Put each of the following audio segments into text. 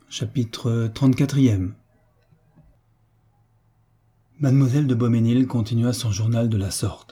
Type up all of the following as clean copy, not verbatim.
Chapitre 34e. Mademoiselle de Beaumesnil continua son journal de la sorte.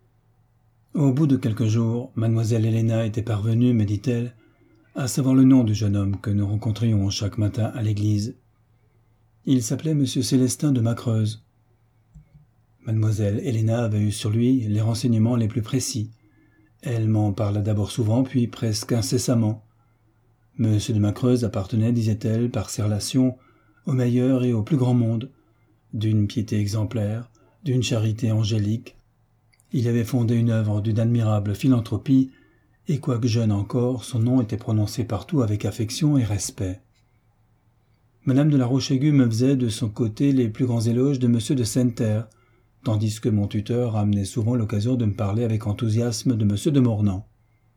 Au bout de quelques jours, mademoiselle Héléna était parvenue, me dit-elle, à savoir le nom du jeune homme que nous rencontrions chaque matin à l'église. Il s'appelait M. Célestin de Macreuse. Mademoiselle Héléna avait eu sur lui les renseignements les plus précis. Elle m'en parla d'abord souvent, puis presque incessamment. M. de Macreuse appartenait, disait-elle, par ses relations, au meilleur et au plus grand monde, d'une piété exemplaire, d'une charité angélique. Il avait fondé une œuvre d'une admirable philanthropie, et quoique jeune encore, son nom était prononcé partout avec affection et respect. Madame de la Roche-Aigu me faisait de son côté les plus grands éloges de M. de Sainte-Terre, tandis que mon tuteur amenait souvent l'occasion de me parler avec enthousiasme de M. de Mornan.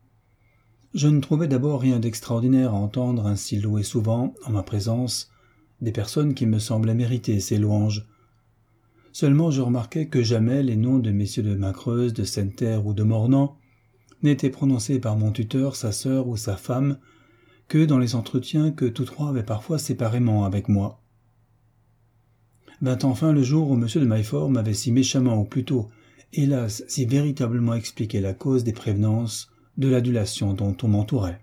Je ne trouvais d'abord rien d'extraordinaire à entendre ainsi louer souvent, en ma présence, des personnes qui me semblaient mériter ces louanges. Seulement je remarquai que jamais les noms de messieurs de Macreuse, de Sainte-Terre ou de Mornan n'étaient prononcés par mon tuteur, sa sœur ou sa femme, que dans les entretiens que tous trois avaient parfois séparément avec moi. Vint enfin le jour où M. de Maillefort m'avait si méchamment, ou plutôt, hélas, si véritablement expliqué la cause des prévenances, de l'adulation dont on m'entourait.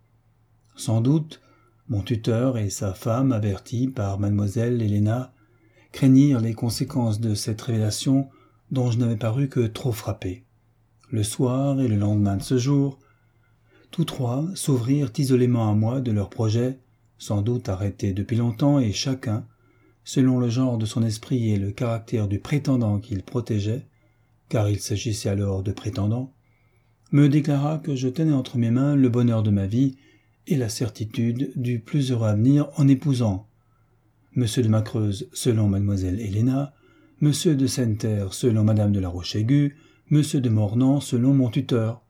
Sans doute, mon tuteur et sa femme, avertis par mademoiselle Héléna, craignirent les conséquences de cette révélation dont je n'avais paru que trop frappé. Le soir et le lendemain de ce jour, tous trois s'ouvrirent isolément à moi de leurs projets, sans doute arrêtés depuis longtemps, et chacun, selon le genre de son esprit et le caractère du prétendant qu'il protégeait, car il s'agissait alors de prétendants, me déclara que je tenais entre mes mains le bonheur de ma vie et la certitude du plus heureux avenir en épousant M. de Macreuse selon mademoiselle Héléna, M. de Sainte-Terre selon madame de la Roche-Aigu, M. de Mornan selon mon tuteur.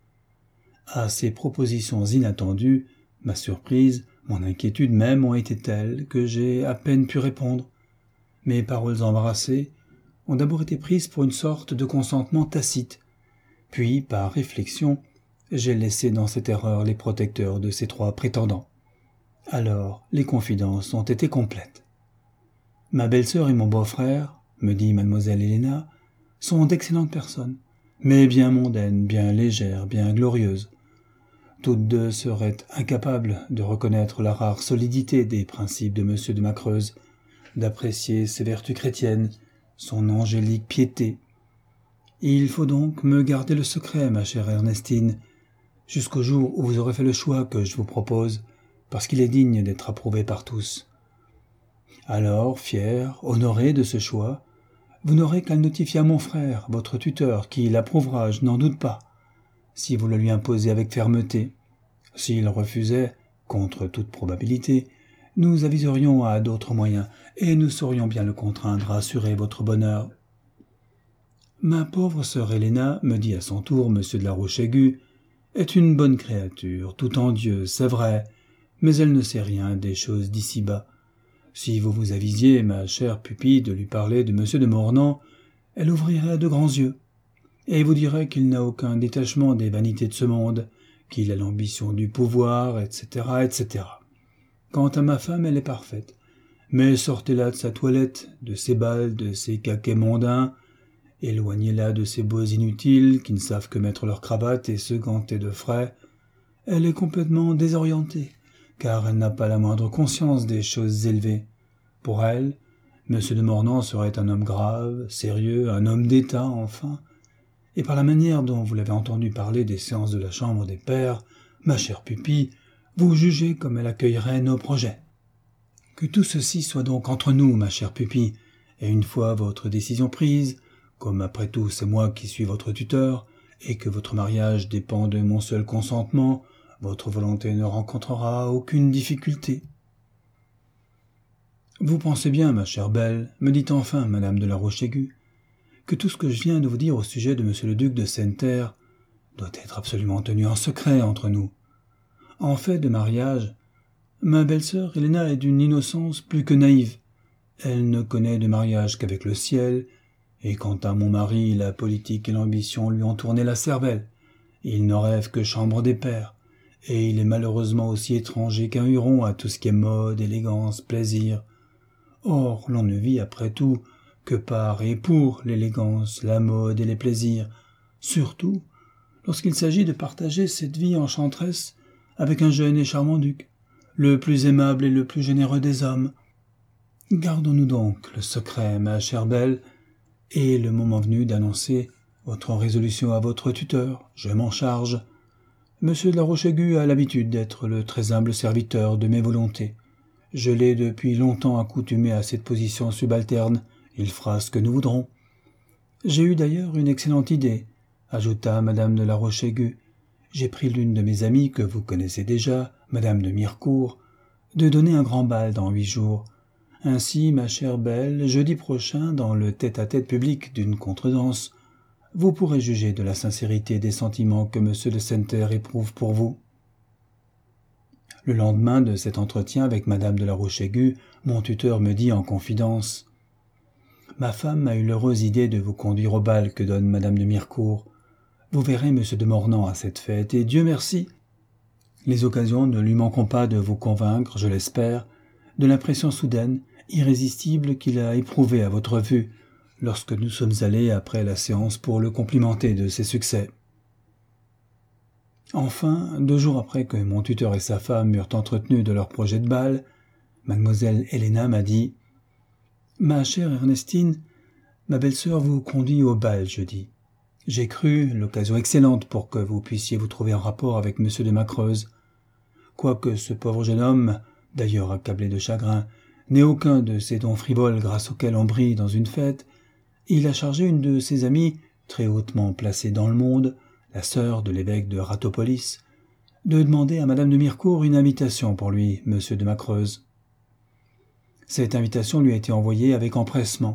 À ces propositions inattendues, ma surprise, mon inquiétude même ont été telles que j'ai à peine pu répondre. Mes paroles embarrassées ont d'abord été prises pour une sorte de consentement tacite. Puis, par réflexion, j'ai laissé dans cette erreur les protecteurs de ces trois prétendants. Alors, les confidences ont été complètes. Ma belle-sœur et mon beau-frère, me dit mademoiselle Héléna, sont d'excellentes personnes, mais bien mondaines, bien légères, bien glorieuses. Toutes deux seraient incapables de reconnaître la rare solidité des principes de M. de Macreuse, d'apprécier ses vertus chrétiennes, son angélique piété. Il faut donc me garder le secret, ma chère Ernestine, jusqu'au jour où vous aurez fait le choix que je vous propose, parce qu'il est digne d'être approuvé par tous. Alors, fier, honoré de ce choix, vous n'aurez qu'à le notifier à mon frère, votre tuteur, qui l'approuvera, je n'en doute pas, si vous le lui imposez avec fermeté. S'il refusait, contre toute probabilité, nous aviserions à d'autres moyens, et nous saurions bien le contraindre à assurer votre bonheur. Ma pauvre sœur Héléna, me dit à son tour M. de la Roche-Aigu, est une bonne créature, tout en Dieu, c'est vrai, mais elle ne sait rien des choses d'ici-bas. Si vous vous avisiez, ma chère pupille, de lui parler de M. de Mornan, elle ouvrirait de grands yeux, et vous dirait qu'il n'a aucun détachement des vanités de ce monde, qu'il a l'ambition du pouvoir, etc., etc. Quant à ma femme, elle est parfaite, mais sortez-la de sa toilette, de ses bals, de ses caquets mondains, éloignez-la de ces beaux inutiles qui ne savent que mettre leur cravate et se ganter de frais. Elle est complètement désorientée, car elle n'a pas la moindre conscience des choses élevées. Pour elle, M. de Mornan serait un homme grave, sérieux, un homme d'État, enfin. Et par la manière dont vous l'avez entendu parler des séances de la Chambre des Pairs, ma chère pupille, vous jugez comme elle accueillerait nos projets. Que tout ceci soit donc entre nous, ma chère pupille, et une fois votre décision prise, comme après tout c'est moi qui suis votre tuteur, et que votre mariage dépend de mon seul consentement, votre volonté ne rencontrera aucune difficulté. Vous pensez bien, ma chère belle, me dit enfin madame de la Roche-Aigu, que tout ce que je viens de vous dire au sujet de monsieur le duc de Sainte-Terre doit être absolument tenu en secret entre nous. En fait de mariage, ma belle-sœur Héléna est d'une innocence plus que naïve. Elle ne connaît de mariage qu'avec le ciel, et quant à mon mari, la politique et l'ambition lui ont tourné la cervelle. Il ne rêve que chambre des pairs, et il est malheureusement aussi étranger qu'un Huron à tout ce qui est mode, élégance, plaisir. Or, l'on ne vit après tout que par et pour l'élégance, la mode et les plaisirs, surtout lorsqu'il s'agit de partager cette vie enchanteresse avec un jeune et charmant duc, le plus aimable et le plus généreux des hommes. Gardons-nous donc le secret, ma chère belle, et le moment venu d'annoncer votre résolution à votre tuteur, je m'en charge. Monsieur de la Roche-Aiguë a l'habitude d'être le très humble serviteur de mes volontés. Je l'ai depuis longtemps accoutumé à cette position subalterne, il fera ce que nous voudrons. J'ai eu d'ailleurs une excellente idée, ajouta madame de la Roche-Aiguë. J'ai pris l'une de mes amies que vous connaissez déjà, madame de Mirecourt, de donner un grand bal dans 8 jours. Ainsi, ma chère belle, jeudi prochain, dans le tête-à-tête public d'une contredanse, vous pourrez juger de la sincérité des sentiments que M. de Senter éprouve pour vous. Le lendemain de cet entretien avec madame de la Roche-Aiguë, mon tuteur me dit en confidence « Ma femme a eu l'heureuse idée de vous conduire au bal que donne madame de Mirecourt. Vous verrez M. de Mornan à cette fête, et Dieu merci, les occasions ne lui manqueront pas de vous convaincre, je l'espère, de l'impression soudaine, irrésistible qu'il a éprouvée à votre vue, lorsque nous sommes allés après la séance pour le complimenter de ses succès. » Enfin, 2 jours après que mon tuteur et sa femme eurent entretenu de leur projet de bal, mademoiselle Héléna m'a dit « Ma chère Ernestine, ma belle-sœur vous conduit au bal jeudi. J'ai cru l'occasion excellente pour que vous puissiez vous trouver en rapport avec M. de Macreuse. Quoique ce pauvre jeune homme, d'ailleurs accablé de chagrin, n'ait aucun de ces dons frivoles grâce auxquels on brille dans une fête, il a chargé une de ses amies, très hautement placée dans le monde, la sœur de l'évêque de Ratopolis, de demander à madame de Mirecourt une invitation pour lui, M. de Macreuse. Cette invitation lui a été envoyée avec empressement.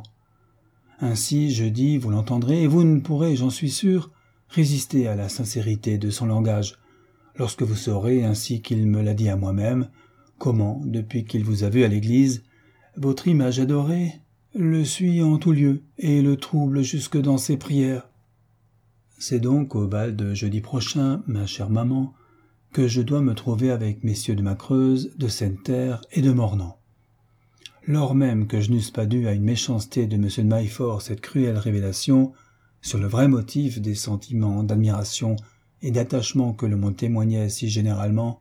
Ainsi, jeudi, vous l'entendrez, et vous ne pourrez, j'en suis sûr, résister à la sincérité de son langage, lorsque vous saurez, ainsi qu'il me l'a dit à moi-même, comment, depuis qu'il vous a vu à l'église, votre image adorée le suit en tout lieu et le trouble jusque dans ses prières. C'est donc au bal de jeudi prochain, ma chère maman, que je dois me trouver avec messieurs de Macreuse, de Senter et de Mornan. Lors même que je n'eusse pas dû à une méchanceté de M. de Maillefort cette cruelle révélation sur le vrai motif des sentiments d'admiration et d'attachement que le monde témoignait si généralement,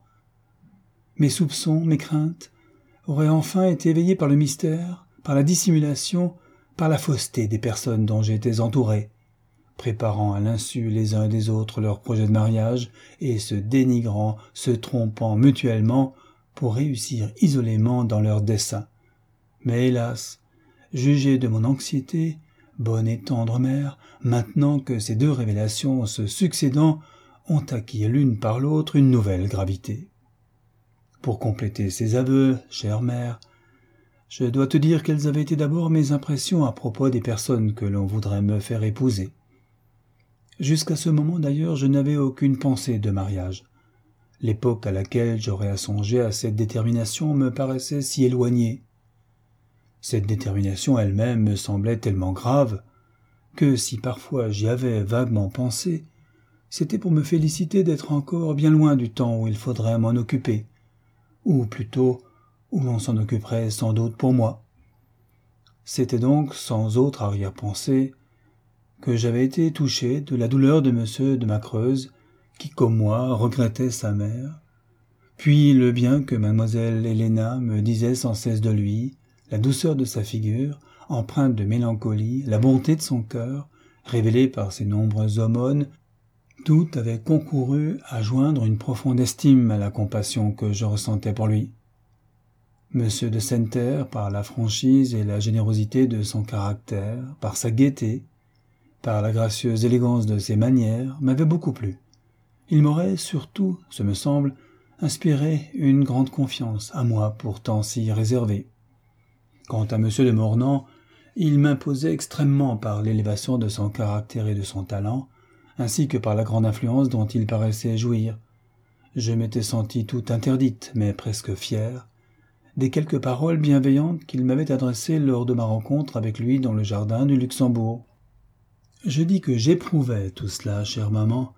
mes soupçons, mes craintes, auraient enfin été éveillés par le mystère, par la dissimulation, par la fausseté des personnes dont j'étais entouré, préparant à l'insu les uns des autres leurs projets de mariage et se dénigrant, se trompant mutuellement pour réussir isolément dans leurs desseins. Mais hélas, jugez de mon anxiété, bonne et tendre mère, maintenant que ces 2 révélations se succédant ont acquis l'une par l'autre une nouvelle gravité. Pour compléter ces aveux, chère mère, je dois te dire quelles avaient été d'abord mes impressions à propos des personnes que l'on voudrait me faire épouser. Jusqu'à ce moment d'ailleurs, je n'avais aucune pensée de mariage. L'époque à laquelle j'aurais à songer à cette détermination me paraissait si éloignée. Cette détermination elle-même me semblait tellement grave que si parfois j'y avais vaguement pensé, c'était pour me féliciter d'être encore bien loin du temps où il faudrait m'en occuper, ou plutôt où l'on s'en occuperait sans doute pour moi. C'était donc sans autre arrière-pensée que j'avais été touché de la douleur de M. de Macreuse, qui, comme moi, regrettait sa mère, puis le bien que mademoiselle Héléna me disait sans cesse de lui, la douceur de sa figure, empreinte de mélancolie, la bonté de son cœur, révélée par ses nombreuses aumônes, tout avait concouru à joindre une profonde estime à la compassion que je ressentais pour lui. M. de Senter, par la franchise et la générosité de son caractère, par sa gaieté, par la gracieuse élégance de ses manières, m'avait beaucoup plu. Il m'aurait surtout, ce me semble, inspiré une grande confiance, à moi pourtant si réservé. Quant à M. de Mornan, il m'imposait extrêmement par l'élévation de son caractère et de son talent, ainsi que par la grande influence dont il paraissait jouir. Je m'étais senti tout interdite, mais presque fière, des quelques paroles bienveillantes qu'il m'avait adressées lors de ma rencontre avec lui dans le jardin du Luxembourg. Je dis que j'éprouvais tout cela, chère maman,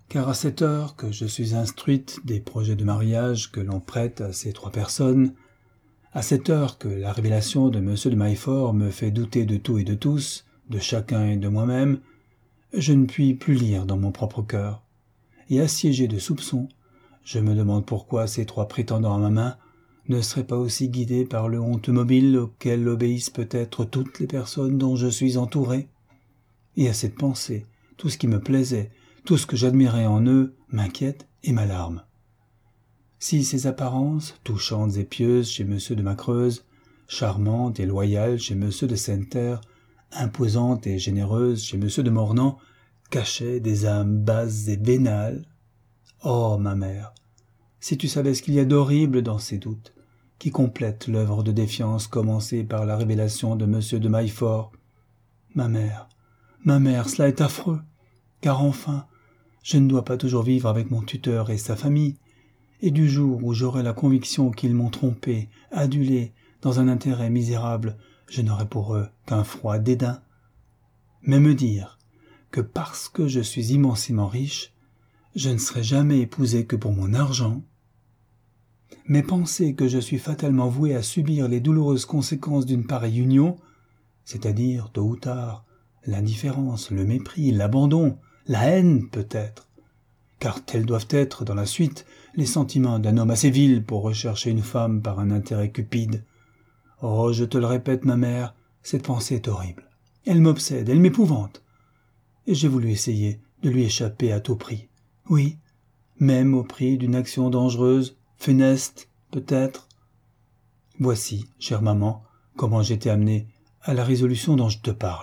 car à cette heure que je suis instruite des projets de mariage que l'on prête à ces 3 personnes, à cette heure que la révélation de M. de Maillefort me fait douter de tout et de tous, de chacun et de moi-même, je ne puis plus lire dans mon propre cœur. Et assiégé de soupçons, je me demande pourquoi ces 3 prétendants à ma main ne seraient pas aussi guidés par le honteux mobile auquel obéissent peut-être toutes les personnes dont je suis entouré. Et à cette pensée, tout ce qui me plaisait, tout ce que j'admirais en eux m'inquiète et m'alarme. Si ces apparences, touchantes et pieuses chez M. de Macreuse, charmantes et loyales chez M. de Sainte-Terre, imposantes et généreuses chez M. de Mornan, cachaient des âmes basses et vénales. Oh, ma mère, si tu savais ce qu'il y a d'horrible dans ces doutes, qui complètent l'œuvre de défiance commencée par la révélation de M. de Maillefort. Ma mère, cela est affreux, car enfin, je ne dois pas toujours vivre avec mon tuteur et sa famille, et du jour où j'aurai la conviction qu'ils m'ont trompé, adulé, dans un intérêt misérable, je n'aurai pour eux qu'un froid dédain. Mais me dire que parce que je suis immensément riche, je ne serai jamais épousé que pour mon argent. Mais penser que je suis fatalement voué à subir les douloureuses conséquences d'une pareille union, c'est-à-dire, tôt ou tard, l'indifférence, le mépris, l'abandon, la haine peut-être, car tels doivent être, dans la suite, les sentiments d'un homme assez vil pour rechercher une femme par un intérêt cupide. Oh, je te le répète, ma mère, cette pensée est horrible. Elle m'obsède, elle m'épouvante. Et j'ai voulu essayer de lui échapper à tout prix. Oui, même au prix d'une action dangereuse, funeste, peut-être. Voici, chère maman, comment j'étais amené à la résolution dont je te parle.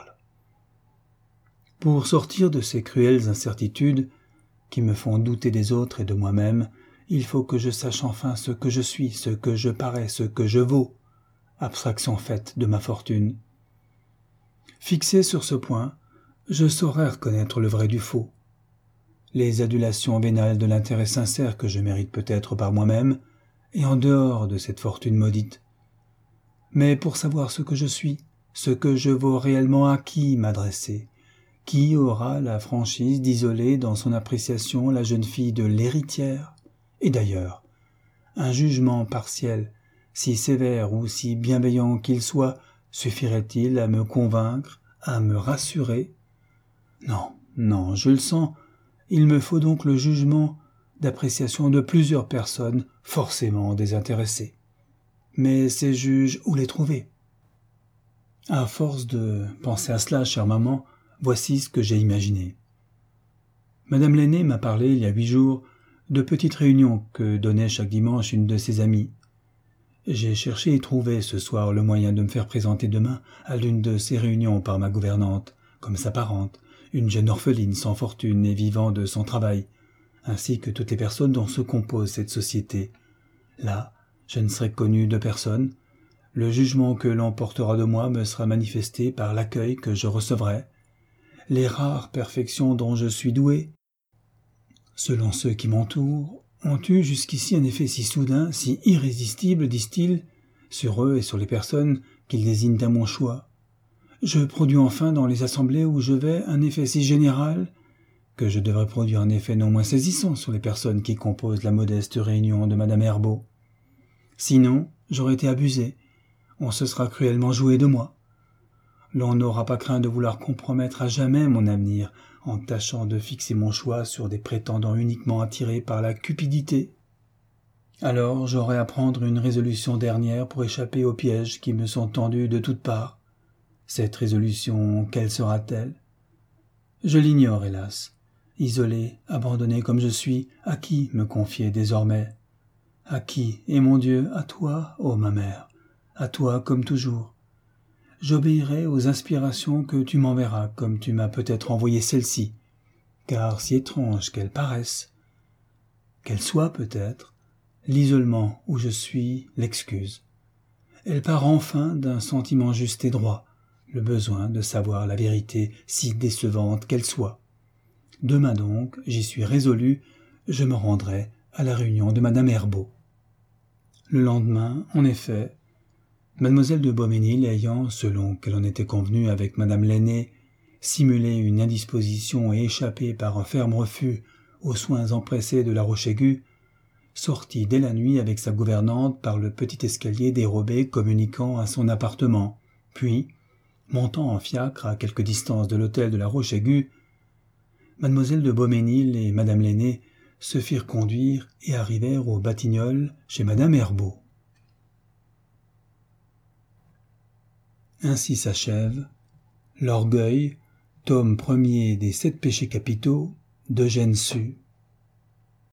Pour sortir de ces cruelles incertitudes qui me font douter des autres et de moi-même, il faut que je sache enfin ce que je suis, ce que je parais, ce que je vaux, abstraction faite de ma fortune. Fixé sur ce point, je saurai reconnaître le vrai du faux, les adulations vénales de l'intérêt sincère que je mérite peut-être par moi-même, et en dehors de cette fortune maudite. Mais pour savoir ce que je suis, ce que je vaux réellement, à qui m'adresser? Qui aura la franchise d'isoler dans son appréciation la jeune fille de l'héritière? Et d'ailleurs, un jugement partiel, si sévère ou si bienveillant qu'il soit, suffirait-il à me convaincre, à me rassurer? Non, je le sens, il me faut donc le jugement d'appréciation de plusieurs personnes forcément désintéressées. Mais ces juges, où les trouver? À force de penser à cela, chère maman, voici ce que j'ai imaginé. Madame l'aînée m'a parlé, il y a 8 jours, de petites réunions que donnait chaque dimanche une de ses amies. J'ai cherché et trouvé ce soir le moyen de me faire présenter demain à l'une de ces réunions par ma gouvernante, comme sa parente, une jeune orpheline sans fortune et vivant de son travail, ainsi que toutes les personnes dont se compose cette société. Là, je ne serai connu de personne. Le jugement que l'on portera de moi me sera manifesté par l'accueil que je recevrai. Les rares perfections dont je suis doué, selon ceux qui m'entourent, ont eu jusqu'ici un effet si soudain, si irrésistible, disent-ils, sur eux et sur les personnes qu'ils désignent à mon choix. Je produis enfin dans les assemblées où je vais un effet si général que je devrais produire un effet non moins saisissant sur les personnes qui composent la modeste réunion de Madame Herbault. Sinon, j'aurais été abusé, on se sera cruellement joué de moi. L'on n'aura pas craint de vouloir compromettre à jamais mon avenir en tâchant de fixer mon choix sur des prétendants uniquement attirés par la cupidité. Alors j'aurai à prendre une résolution dernière pour échapper aux pièges qui me sont tendus de toutes parts. Cette résolution, quelle sera-t-elle? Je l'ignore, hélas. Isolé, abandonné comme je suis, à qui me confier désormais? À qui? Et mon Dieu, à toi, ô ma mère, à toi comme toujours. J'obéirai aux inspirations que tu m'enverras, comme tu m'as peut-être envoyé celle-ci, car si étrange qu'elle paraisse, qu'elle soit peut-être, l'isolement où je suis l'excuse. Elle part enfin d'un sentiment juste et droit, le besoin de savoir la vérité, si décevante qu'elle soit. Demain donc, j'y suis résolu, je me rendrai à la réunion de Madame Herbault. Le lendemain, en effet, Mademoiselle de Beaumesnil ayant, selon qu'elle en était convenue avec Madame l'aînée, simulé une indisposition et échappé par un ferme refus aux soins empressés de la Roche-Aiguë, sortit dès la nuit avec sa gouvernante par le petit escalier dérobé communiquant à son appartement, puis, montant en fiacre à quelque distance de l'hôtel de la Roche-Aiguë, mademoiselle de Beaumesnil et madame Lenné se firent conduire et arrivèrent aux Batignolles chez madame Herbault. Ainsi s'achève L'Orgueil, tome 1er des 7 péchés capitaux d'Eugène Sue.